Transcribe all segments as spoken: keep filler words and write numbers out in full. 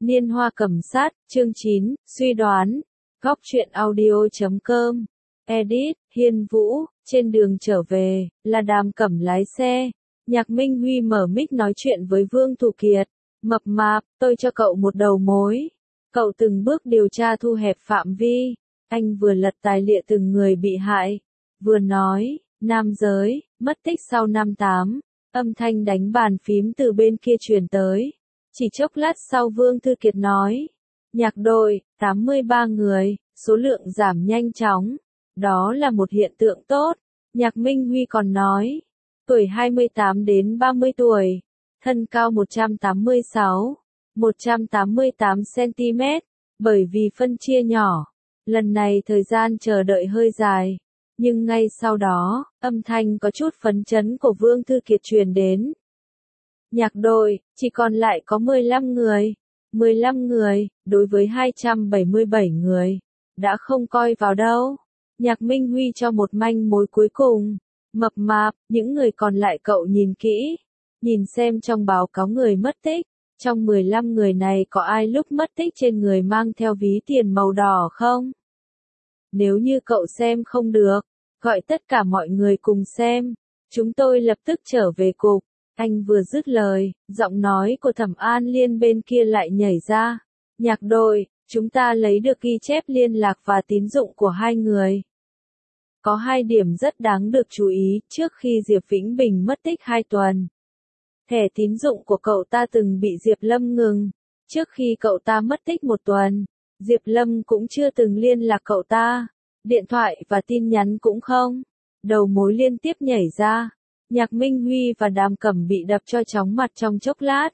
Niên hoa cầm sát, chương chín, suy đoán. Góc truyện audio chấm com. Edit, Hiên Vũ, trên đường trở về, là Đàm Cẩm lái xe. Nhạc Minh Huy mở mic nói chuyện với Vương Thủ Kiệt. Mập mạp, tôi cho cậu một đầu mối. Cậu từng bước điều tra thu hẹp phạm vi. Anh vừa lật tài liệu từng người bị hại. Vừa nói, nam giới, mất tích sau năm tám. Âm thanh đánh bàn phím từ bên kia truyền tới. Chỉ chốc lát sau Vương Thư Kiệt nói. Nhạc đội, tám mươi ba người, số lượng giảm nhanh chóng. Đó là một hiện tượng tốt. Nhạc Minh Huy còn nói. Tuổi hai mươi tám đến ba mươi tuổi. Thân cao một trăm tám mươi sáu, một trăm tám mươi tám xăng-ti-mét. Bởi vì phân chia nhỏ. Lần này thời gian chờ đợi hơi dài. Nhưng ngay sau đó, âm thanh có chút phấn chấn của Vương Thư Kiệt truyền đến. Nhạc đội, chỉ còn lại có mười lăm người. mười lăm người, đối với hai trăm bảy mươi bảy người. Đã không coi vào đâu. Nhạc Minh Huy cho một manh mối cuối cùng. Mập mạp, những người còn lại cậu nhìn kỹ. Nhìn xem trong báo cáo người mất tích. Trong mười lăm người này có ai lúc mất tích trên người mang theo ví tiền màu đỏ không? Nếu như cậu xem không được, gọi tất cả mọi người cùng xem. Chúng tôi lập tức trở về cục. Anh vừa dứt lời, giọng nói của Thẩm An Liên bên kia lại nhảy ra. Nhạc đội, chúng ta lấy được ghi chép liên lạc và tín dụng của hai người. Có hai điểm rất đáng được chú ý trước khi Diệp Vĩnh Bình mất tích hai tuần. Thẻ tín dụng của cậu ta từng bị Diệp Lâm ngừng. Trước khi cậu ta mất tích một tuần, Diệp Lâm cũng chưa từng liên lạc cậu ta. Điện thoại và tin nhắn cũng không. Đầu mối liên tiếp nhảy ra. Nhạc Minh Huy và Đàm Cẩm bị đập cho chóng mặt trong chốc lát.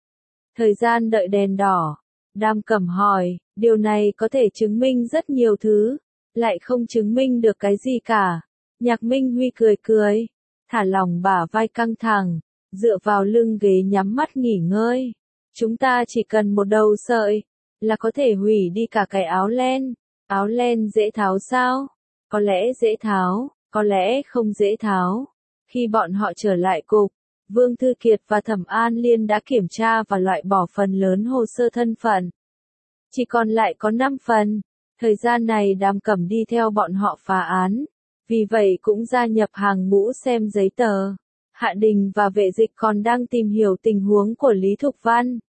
Thời gian đợi đèn đỏ. Đàm Cẩm hỏi, điều này có thể chứng minh rất nhiều thứ, lại không chứng minh được cái gì cả. Nhạc Minh Huy cười cười, thả lỏng bả vai căng thẳng, dựa vào lưng ghế nhắm mắt nghỉ ngơi. Chúng ta chỉ cần một đầu sợi, là có thể hủy đi cả cái áo len. Áo len dễ tháo sao? Có lẽ dễ tháo, có lẽ không dễ tháo. Khi bọn họ trở lại cục, Vương Thư Kiệt và Thẩm An Liên đã kiểm tra và loại bỏ phần lớn hồ sơ thân phận. Chỉ còn lại có năm phần. Thời gian này Đàm Cẩm đi theo bọn họ phá án. Vì vậy cũng gia nhập hàng ngũ xem giấy tờ. Hạ Đình và Vệ Dịch còn đang tìm hiểu tình huống của Lý Thục Văn.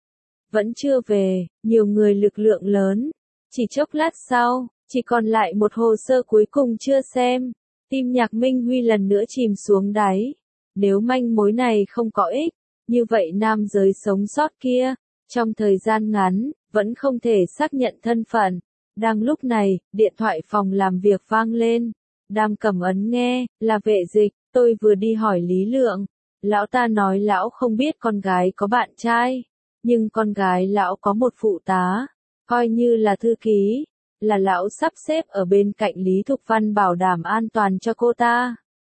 Vẫn chưa về, nhiều người lực lượng lớn. Chỉ chốc lát sau, chỉ còn lại một hồ sơ cuối cùng chưa xem. Tim Nhạc Minh Huy lần nữa chìm xuống đáy. Nếu manh mối này không có ích, như vậy nam giới sống sót kia, trong thời gian ngắn, vẫn không thể xác nhận thân phận. Đang lúc này, điện thoại phòng làm việc vang lên. Đàm Cẩm ấn nghe, là Vệ Dịch, tôi vừa đi hỏi Lý Lượng. Lão ta nói lão không biết con gái có bạn trai, nhưng con gái lão có một phụ tá, coi như là thư ký. Là lão sắp xếp ở bên cạnh Lý Thục Văn bảo đảm an toàn cho cô ta.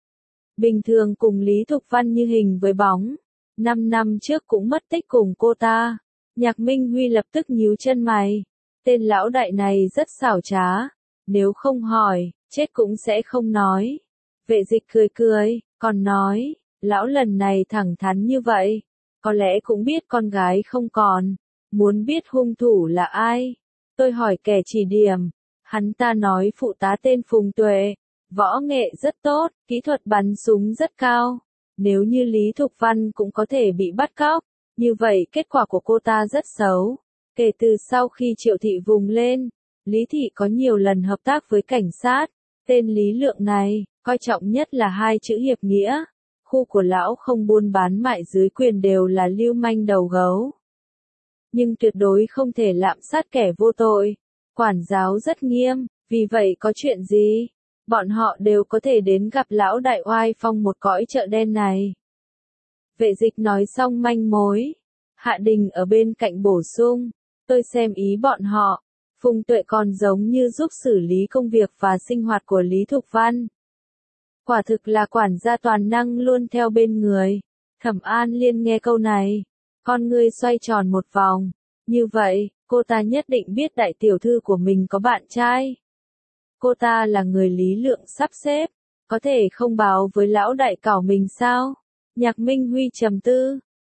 Bình thường cùng Lý Thục Văn như hình với bóng. Năm năm trước cũng mất tích cùng cô ta. Nhạc Minh Huy lập tức nhíu chân mày. Tên lão đại này rất xảo trá. Nếu không hỏi, chết cũng sẽ không nói. Vệ Dịch cười cười, còn nói, lão lần này thẳng thắn như vậy. Có lẽ cũng biết con gái không còn. Muốn biết hung thủ là ai? Tôi hỏi kẻ chỉ điểm, hắn ta nói phụ tá tên Phùng Tuệ, võ nghệ rất tốt, kỹ thuật bắn súng rất cao. Nếu như Lý Thục Văn cũng có thể bị bắt cóc, như vậy kết quả của cô ta rất xấu. Kể từ sau khi Triệu Thị vùng lên, Lý Thị có nhiều lần hợp tác với cảnh sát. Tên Lý Lượng này, coi trọng nhất là hai chữ hiệp nghĩa. Khu của lão không buôn bán mại dưới quyền đều là lưu manh đầu gấu. Nhưng tuyệt đối không thể lạm sát kẻ vô tội. Quản giáo rất nghiêm, vì vậy có chuyện gì, bọn họ đều có thể đến gặp lão đại oai phong một cõi chợ đen này. Vệ Dịch nói xong manh mối. Hạ Đình ở bên cạnh bổ sung. Tôi xem ý bọn họ. Phùng Tuệ còn giống như giúp xử lý công việc và sinh hoạt của Lý Thục Văn. Quả thực là quản gia toàn năng luôn theo bên người. Thẩm An Liên nghe câu này. Con ngươi xoay tròn một vòng. Như vậy, cô ta nhất định biết đại tiểu thư của mình có bạn trai. Cô ta là người Lý Lượng sắp xếp. Có thể không báo với lão đại cảo mình sao? Nhạc Minh Huy trầm tư.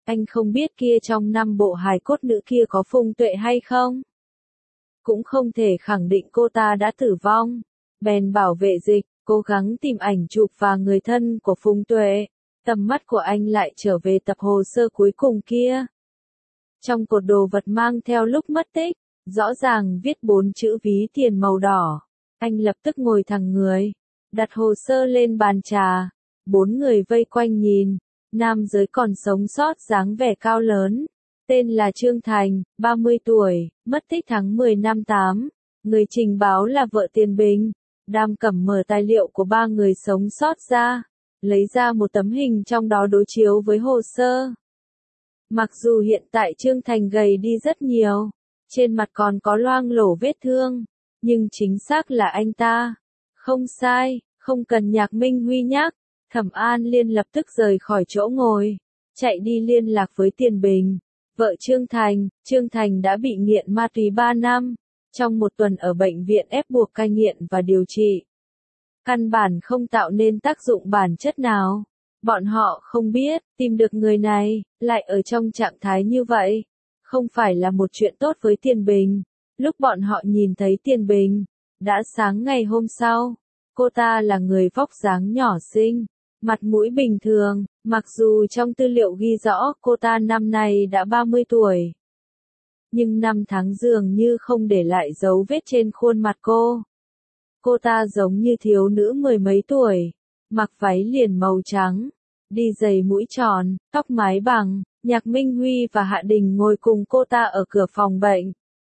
Anh không biết kia trong năm bộ hài cốt nữ kia có Phùng Tuệ hay không? Cũng không thể khẳng định cô ta đã tử vong. Bèn bảo vệ dịch, cố gắng tìm ảnh chụp và người thân của Phùng Tuệ. Tầm mắt của anh lại trở về tập hồ sơ cuối cùng kia. Trong cột đồ vật mang theo lúc mất tích, rõ ràng viết bốn chữ ví tiền màu đỏ. Anh lập tức ngồi thẳng người, đặt hồ sơ lên bàn trà. Bốn người vây quanh nhìn, nam giới còn sống sót dáng vẻ cao lớn. Tên là Trương Thành, ba mươi tuổi, mất tích tháng mười năm tám. Người trình báo là vợ Tiền Bình. Đam Cẩm mở tài liệu của ba người sống sót ra, lấy ra một tấm hình trong đó đối chiếu với hồ sơ. Mặc dù hiện tại Trương Thành gầy đi rất nhiều, trên mặt còn có loang lổ vết thương, nhưng chính xác là anh ta. Không sai, không cần Nhạc Minh Huy nhắc, Thẩm An Liên lập tức rời khỏi chỗ ngồi, chạy đi liên lạc với Tiền Bình. Vợ Trương Thành, Trương Thành đã bị nghiện ma túy ba năm, trong một tuần ở bệnh viện ép buộc cai nghiện và điều trị. Căn bản không tạo nên tác dụng bản chất nào. Bọn họ không biết, tìm được người này, lại ở trong trạng thái như vậy. Không phải là một chuyện tốt với Tiền Bình. Lúc bọn họ nhìn thấy Tiền Bình, đã sáng ngày hôm sau. Cô ta là người vóc dáng nhỏ xinh, mặt mũi bình thường, mặc dù trong tư liệu ghi rõ cô ta năm nay đã ba mươi tuổi. Nhưng năm tháng dường như không để lại dấu vết trên khuôn mặt cô. Cô ta giống như thiếu nữ mười mấy tuổi, mặc váy liền màu trắng, đi giày mũi tròn, tóc mái bằng. Nhạc Minh Huy và Hạ Đình ngồi cùng cô ta ở cửa phòng bệnh.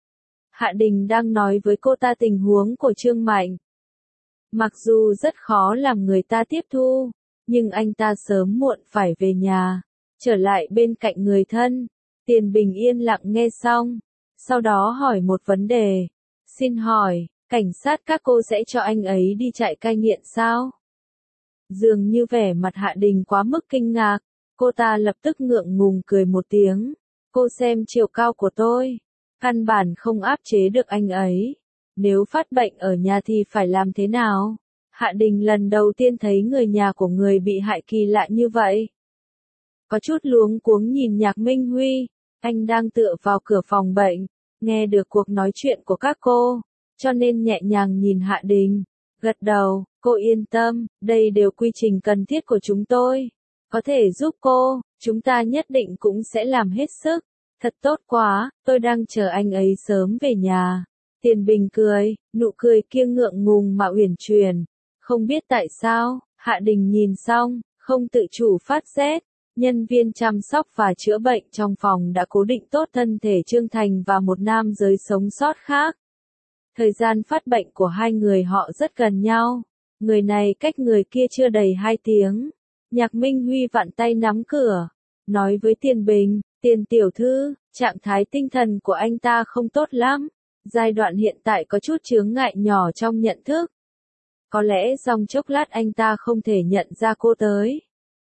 Hạ Đình đang nói với cô ta tình huống của Trương Mạnh. Mặc dù rất khó làm người ta tiếp thu, nhưng anh ta sớm muộn phải về nhà, trở lại bên cạnh người thân. Tiền Bình yên lặng nghe xong, sau đó hỏi một vấn đề. Xin hỏi, cảnh sát các cô sẽ cho anh ấy đi trại cai nghiện sao? Dường như vẻ mặt Hạ Đình quá mức kinh ngạc, cô ta lập tức ngượng ngùng cười một tiếng. Cô xem chiều cao của tôi, căn bản không áp chế được anh ấy. Nếu phát bệnh ở nhà thì phải làm thế nào? Hạ Đình lần đầu tiên thấy người nhà của người bị hại kỳ lạ như vậy. Có chút luống cuống nhìn Nhạc Minh Huy, anh đang tựa vào cửa phòng bệnh, nghe được cuộc nói chuyện của các cô, cho nên nhẹ nhàng nhìn Hạ Đình, gật đầu. Cô yên tâm, đây đều quy trình cần thiết của chúng tôi. Có thể giúp cô, chúng ta nhất định cũng sẽ làm hết sức. Thật tốt quá, tôi đang chờ anh ấy sớm về nhà. Tiền Bình cười, nụ cười kia ngượng ngùng mà uyển chuyển. Không biết tại sao, Hạ Đình nhìn xong, không tự chủ phát rét. Nhân viên chăm sóc và chữa bệnh trong phòng đã cố định tốt thân thể Trương Thành và một nam giới sống sót khác. Thời gian phát bệnh của hai người họ rất gần nhau. Người này cách người kia chưa đầy hai tiếng. Nhạc Minh Huy vặn tay nắm cửa, nói với Tiền Bình, Tiền tiểu thư, trạng thái tinh thần của anh ta không tốt lắm. Giai đoạn hiện tại có chút chướng ngại nhỏ trong nhận thức. Có lẽ trong chốc lát anh ta không thể nhận ra cô tới.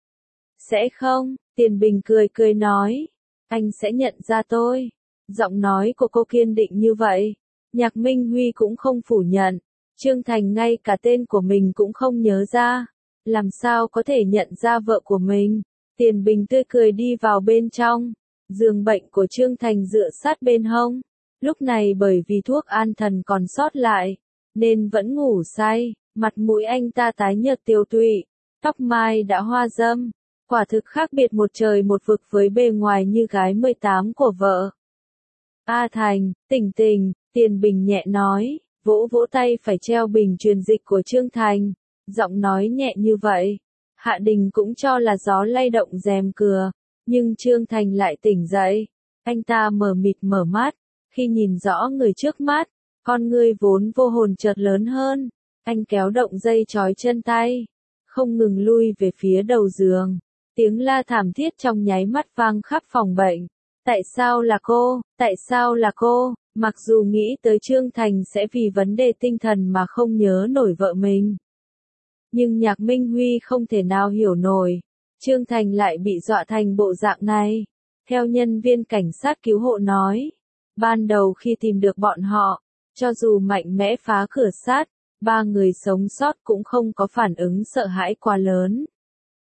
Sẽ không, Tiền Bình cười cười nói, anh sẽ nhận ra tôi. Giọng nói của cô kiên định như vậy. Nhạc Minh Huy cũng không phủ nhận. Trương Thành ngay cả tên của mình cũng không nhớ ra. Làm sao có thể nhận ra vợ của mình? Tiền Bình tươi cười đi vào bên trong. Giường bệnh của Trương Thành dựa sát bên hông. Lúc này bởi vì thuốc an thần còn sót lại, nên vẫn ngủ say. Mặt mũi anh ta tái nhợt tiêu tụy, tóc mai đã hoa râm. Quả thực khác biệt một trời một vực với bề ngoài như gái mười tám của vợ. A Thành, tỉnh tỉnh, Tiền Bình nhẹ nói, vỗ vỗ tay phải treo bình truyền dịch của Trương Thành. Giọng nói nhẹ như vậy, Hạ Đình cũng cho là gió lay động rèm cửa, nhưng Trương Thành lại tỉnh dậy. Anh ta mờ mịt mở mắt, khi nhìn rõ người trước mắt, con ngươi vốn vô hồn chợt lớn hơn. Anh kéo động dây trói chân tay, không ngừng lui về phía đầu giường. Tiếng la thảm thiết trong nháy mắt vang khắp phòng bệnh. Tại sao là cô? Tại sao là cô? Mặc dù nghĩ tới Trương Thành sẽ vì vấn đề tinh thần mà không nhớ nổi vợ mình. Nhưng Nhạc Minh Huy không thể nào hiểu nổi. Trương Thành lại bị dọa thành bộ dạng này. Theo nhân viên cảnh sát cứu hộ nói, ban đầu khi tìm được bọn họ, cho dù mạnh mẽ phá cửa sát, ba người sống sót cũng không có phản ứng sợ hãi quá lớn.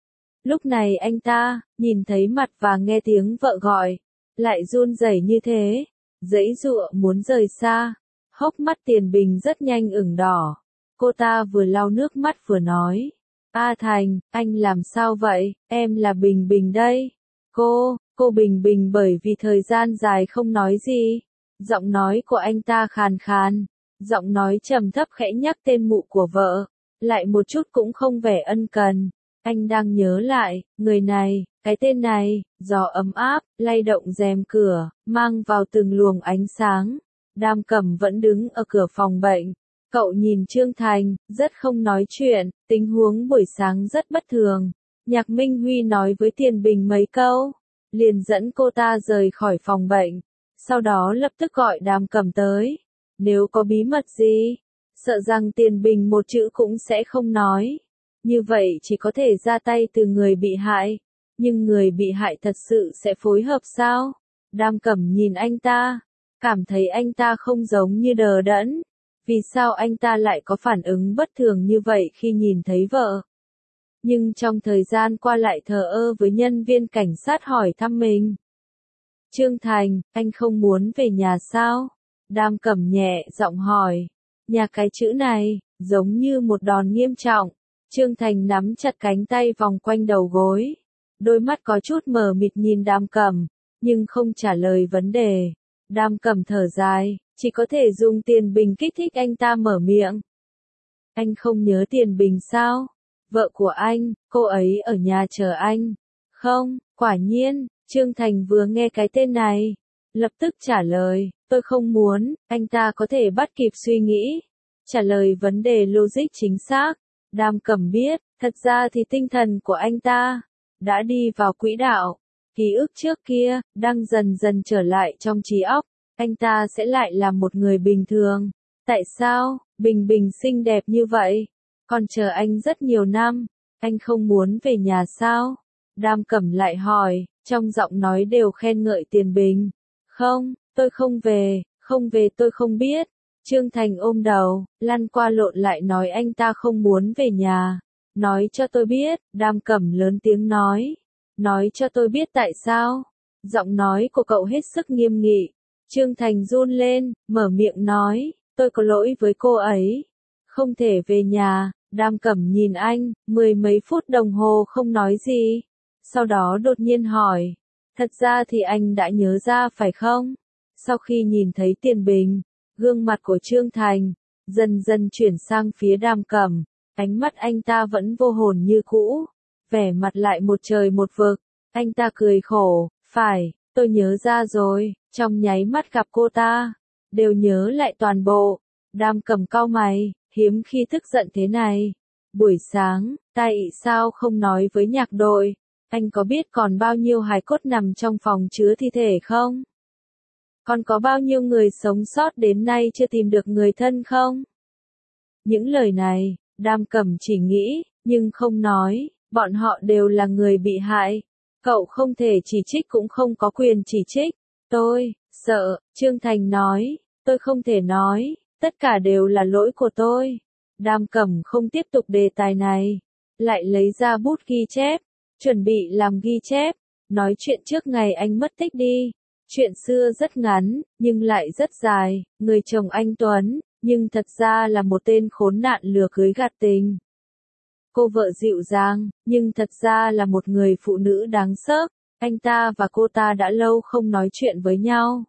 Lúc này anh ta, nhìn thấy mặt và nghe tiếng vợ gọi, lại run rẩy như thế, giãy giụa muốn rời xa. Hốc mắt Tiền Bình rất nhanh ửng đỏ. Cô ta vừa lau nước mắt vừa nói. A Thành, anh làm sao vậy, em là Bình Bình đây. Cô, cô Bình Bình bởi vì thời gian dài không nói gì. Giọng nói của anh ta khàn khàn, giọng nói trầm thấp khẽ nhắc tên mụ của vợ, lại một chút cũng không vẻ ân cần. Anh đang nhớ lại, người này, cái tên này, gió ấm áp, lay động rèm cửa, mang vào từng luồng ánh sáng. Đam Cẩm vẫn đứng ở cửa phòng bệnh. Cậu nhìn Trương Thành, rất không nói chuyện, tình huống buổi sáng rất bất thường. Nhạc Minh Huy nói với Tiền Bình mấy câu, liền dẫn cô ta rời khỏi phòng bệnh. Sau đó lập tức gọi Đam Cẩm tới. Nếu có bí mật gì, sợ rằng Tiền Bình một chữ cũng sẽ không nói. Như vậy chỉ có thể ra tay từ người bị hại. Nhưng người bị hại thật sự sẽ phối hợp sao? Đam Cẩm nhìn anh ta, cảm thấy anh ta không giống như đờ đẫn. Vì sao anh ta lại có phản ứng bất thường như vậy khi nhìn thấy vợ? Nhưng trong thời gian qua lại thờ ơ với nhân viên cảnh sát hỏi thăm mình. Trương Thành, anh không muốn về nhà sao? Đam Cẩm nhẹ giọng hỏi. Nhà cái chữ này, giống như một đòn nghiêm trọng. Trương Thành nắm chặt cánh tay vòng quanh đầu gối. Đôi mắt có chút mờ mịt nhìn Đam Cẩm, nhưng không trả lời vấn đề. Đam Cẩm thở dài, chỉ có thể dùng Tiền Bình kích thích anh ta mở miệng. Anh không nhớ Tiền Bình sao? Vợ của anh, cô ấy ở nhà chờ anh. Không, quả nhiên, Trương Thành vừa nghe cái tên này, lập tức trả lời, tôi không muốn. Anh ta có thể bắt kịp suy nghĩ, trả lời vấn đề logic chính xác. Đam Cẩm biết, thật ra thì tinh thần của anh ta đã đi vào quỹ đạo. Ký ức trước kia, đang dần dần trở lại trong trí óc. Anh ta sẽ lại là một người bình thường. Tại sao, Bình Bình xinh đẹp như vậy? Còn chờ anh rất nhiều năm. Anh không muốn về nhà sao? Đam Cẩm lại hỏi, trong giọng nói đều khen ngợi Tiền Bình. Không, tôi không về, không về tôi không biết. Trương Thành ôm đầu, lăn qua lộn lại nói anh ta không muốn về nhà. Nói cho tôi biết, Đam Cẩm lớn tiếng nói. Nói cho tôi biết tại sao? Giọng nói của cậu hết sức nghiêm nghị. Trương Thành run lên, mở miệng nói, tôi có lỗi với cô ấy. Không thể về nhà. Đam Cẩm nhìn anh, mười mấy phút đồng hồ không nói gì. Sau đó đột nhiên hỏi, thật ra thì anh đã nhớ ra phải không? Sau khi nhìn thấy Tiền Bình, gương mặt của Trương Thành dần dần chuyển sang phía Đam Cẩm, ánh mắt anh ta vẫn vô hồn như cũ, vẻ mặt lại một trời một vực. Anh ta cười khổ, phải, tôi nhớ ra rồi. Trong nháy mắt gặp cô ta, đều nhớ lại toàn bộ. Đam Cẩm cau mày, hiếm khi tức giận thế này. Buổi sáng, tại sao không nói với nhạc đội? Anh có biết còn bao nhiêu hài cốt nằm trong phòng chứa thi thể không? Còn có bao nhiêu người sống sót đến nay chưa tìm được người thân không? Những lời này, Đam Cẩm chỉ nghĩ, nhưng không nói. Bọn họ đều là người bị hại. Cậu không thể chỉ trích cũng không có quyền chỉ trích. Tôi, sợ, Trương Thành nói, tôi không thể nói, tất cả đều là lỗi của tôi. Đam Cẩm không tiếp tục đề tài này, lại lấy ra bút ghi chép, chuẩn bị làm ghi chép, nói chuyện trước ngày anh mất tích đi. Chuyện xưa rất ngắn, nhưng lại rất dài. Người chồng anh Tuấn, nhưng thật ra là một tên khốn nạn lừa cưới gạt tình. Cô vợ dịu dàng, nhưng thật ra là một người phụ nữ đáng sớt. Anh ta và cô ta đã lâu không nói chuyện với nhau.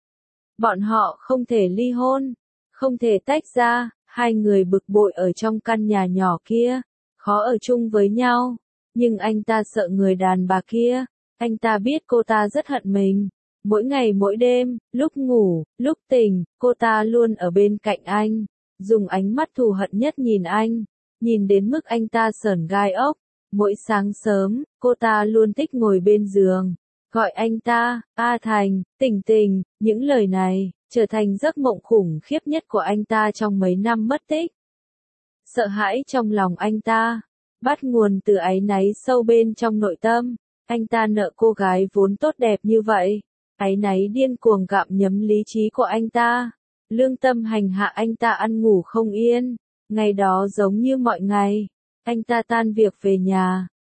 Bọn họ không thể ly hôn, không thể tách ra. Hai người bực bội ở trong căn nhà nhỏ kia, khó ở chung với nhau. Nhưng anh ta sợ người đàn bà kia. Anh ta biết cô ta rất hận mình. Mỗi ngày mỗi đêm, lúc ngủ, lúc tỉnh, cô ta luôn ở bên cạnh anh, dùng ánh mắt thù hận nhất nhìn anh, nhìn đến mức anh ta sởn gai ốc. Mỗi sáng sớm, cô ta luôn thích ngồi bên giường, gọi anh ta, A Thành, Tình Tình. Những lời này trở thành giấc mộng khủng khiếp nhất của anh ta trong mấy năm mất tích. Sợ hãi trong lòng anh ta bắt nguồn từ áy náy sâu bên trong nội tâm. Anh ta nợ cô gái vốn tốt đẹp như vậy. Áy náy điên cuồng gặm nhấm lý trí của anh ta. Lương tâm hành hạ anh ta ăn ngủ không yên. Ngày đó giống như mọi ngày, anh ta tan việc về nhà,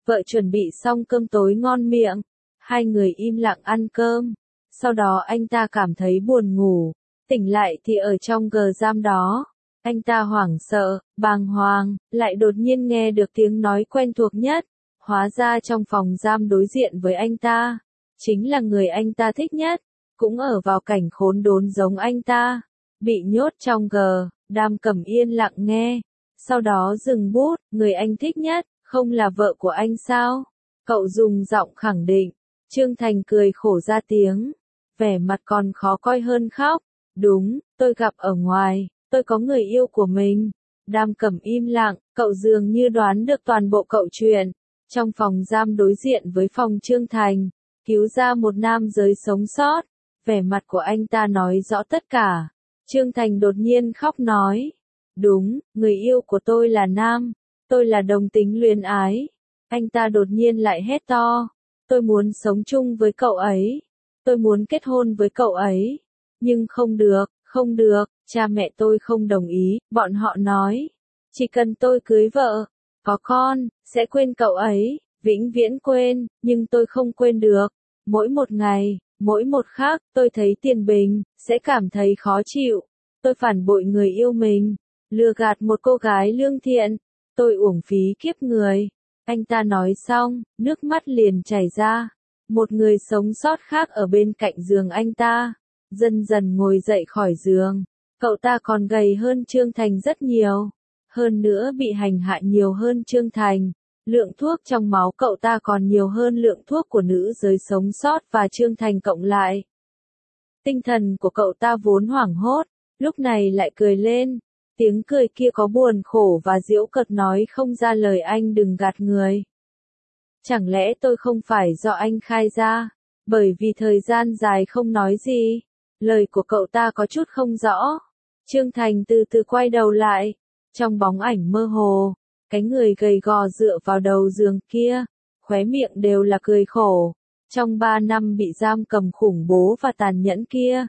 Vợ chuẩn bị xong cơm tối ngon miệng, hai người im lặng ăn cơm. Sau đó anh ta cảm thấy buồn ngủ, tỉnh lại thì ở trong gờ giam đó. Anh ta hoảng sợ, bàng hoàng, lại đột nhiên nghe được tiếng nói quen thuộc nhất. Hóa ra trong phòng giam đối diện với anh ta, chính là người anh ta thích nhất, cũng ở vào cảnh khốn đốn giống anh ta. Bị nhốt trong gờ, Đam Cẩm yên lặng nghe, sau đó dừng bút, người anh thích nhất, không là vợ của anh sao? Cậu dùng giọng khẳng định. Trương Thành cười khổ ra tiếng, vẻ mặt còn khó coi hơn khóc. Đúng, tôi gặp ở ngoài, tôi có người yêu của mình. Đam Cẩm im lặng, cậu dường như đoán được toàn bộ cậu chuyện. Trong phòng giam đối diện với phòng Trương Thành, cứu ra một nam giới sống sót. Vẻ mặt của anh ta nói rõ tất cả. Trương Thành đột nhiên khóc nói, đúng, người yêu của tôi là nam, tôi là đồng tính luyến ái. Anh ta đột nhiên lại hét to, tôi muốn sống chung với cậu ấy, tôi muốn kết hôn với cậu ấy, nhưng không được, không được, cha mẹ tôi không đồng ý, bọn họ nói, chỉ cần tôi cưới vợ, có con, sẽ quên cậu ấy, vĩnh viễn quên, nhưng tôi không quên được. Mỗi một ngày, mỗi một khắc, tôi thấy tiền bình, sẽ cảm thấy khó chịu. Tôi phản bội người yêu mình, lừa gạt một cô gái lương thiện, tôi uổng phí kiếp người. Anh ta nói xong, nước mắt liền chảy ra. Một người sống sót khác ở bên cạnh giường anh ta, dần dần ngồi dậy khỏi giường. Cậu ta còn gầy hơn Trương Thành rất nhiều, hơn nữa bị hành hạ nhiều hơn Trương Thành. Lượng thuốc trong máu cậu ta còn nhiều hơn lượng thuốc của nữ giới sống sót và Trương Thành cộng lại. Tinh thần của cậu ta vốn hoảng hốt, lúc này lại cười lên. Tiếng cười kia có buồn khổ và giễu cợt nói không ra lời. Anh đừng gạt người. Chẳng lẽ tôi không phải do anh khai ra? Bởi vì thời gian dài không nói gì. Lời của cậu ta có chút không rõ. Trương Thành từ từ quay đầu lại. Trong bóng ảnh mơ hồ, cái người gầy gò dựa vào đầu giường kia, khóe miệng đều là cười khổ. Trong ba năm bị giam cầm khủng bố và tàn nhẫn kia,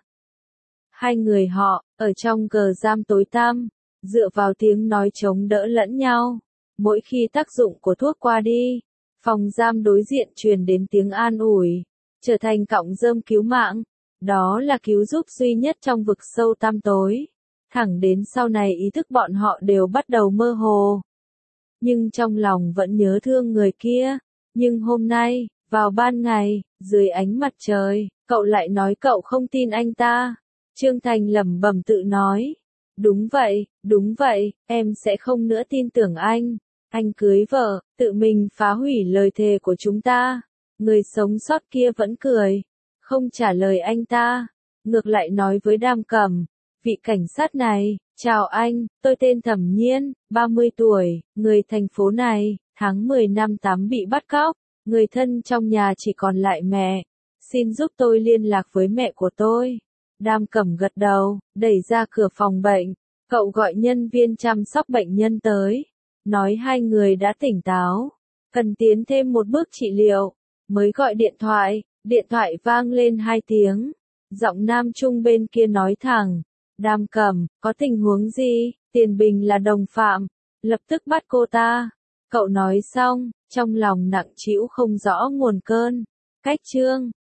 hai người họ, ở trong gờ giam tối tăm, dựa vào tiếng nói chống đỡ lẫn nhau. Mỗi khi tác dụng của thuốc qua đi, phòng giam đối diện truyền đến tiếng an ủi, trở thành cọng rơm cứu mạng. Đó là cứu giúp duy nhất trong vực sâu tăm tối. Thẳng đến sau này ý thức bọn họ đều bắt đầu mơ hồ. Nhưng trong lòng vẫn nhớ thương người kia. Nhưng hôm nay, vào ban ngày, dưới ánh mặt trời, cậu lại nói cậu không tin anh ta. Trương Thành lẩm bẩm tự nói. Đúng vậy, đúng vậy, em sẽ không nữa tin tưởng anh. Anh cưới vợ, tự mình phá hủy lời thề của chúng ta. Người sống sót kia vẫn cười, không trả lời anh ta. Ngược lại nói với Đam Cẩm, vị cảnh sát này, chào anh, tôi tên Thẩm Nhiên, ba mươi tuổi, người thành phố này, tháng mười năm tám bị bắt cóc, người thân trong nhà chỉ còn lại mẹ. Xin giúp tôi liên lạc với mẹ của tôi. Đam Cẩm gật đầu, đẩy ra cửa phòng bệnh. Cậu gọi nhân viên chăm sóc bệnh nhân tới, nói hai người đã tỉnh táo, cần tiến thêm một bước trị liệu. Mới gọi điện thoại, điện thoại vang lên hai tiếng. Giọng nam trung bên kia nói thẳng, Đam Cẩm, có tình huống gì? Tiền Bình là đồng phạm, lập tức bắt cô ta. Cậu nói xong, trong lòng nặng trĩu không rõ nguồn cơn. Cách chương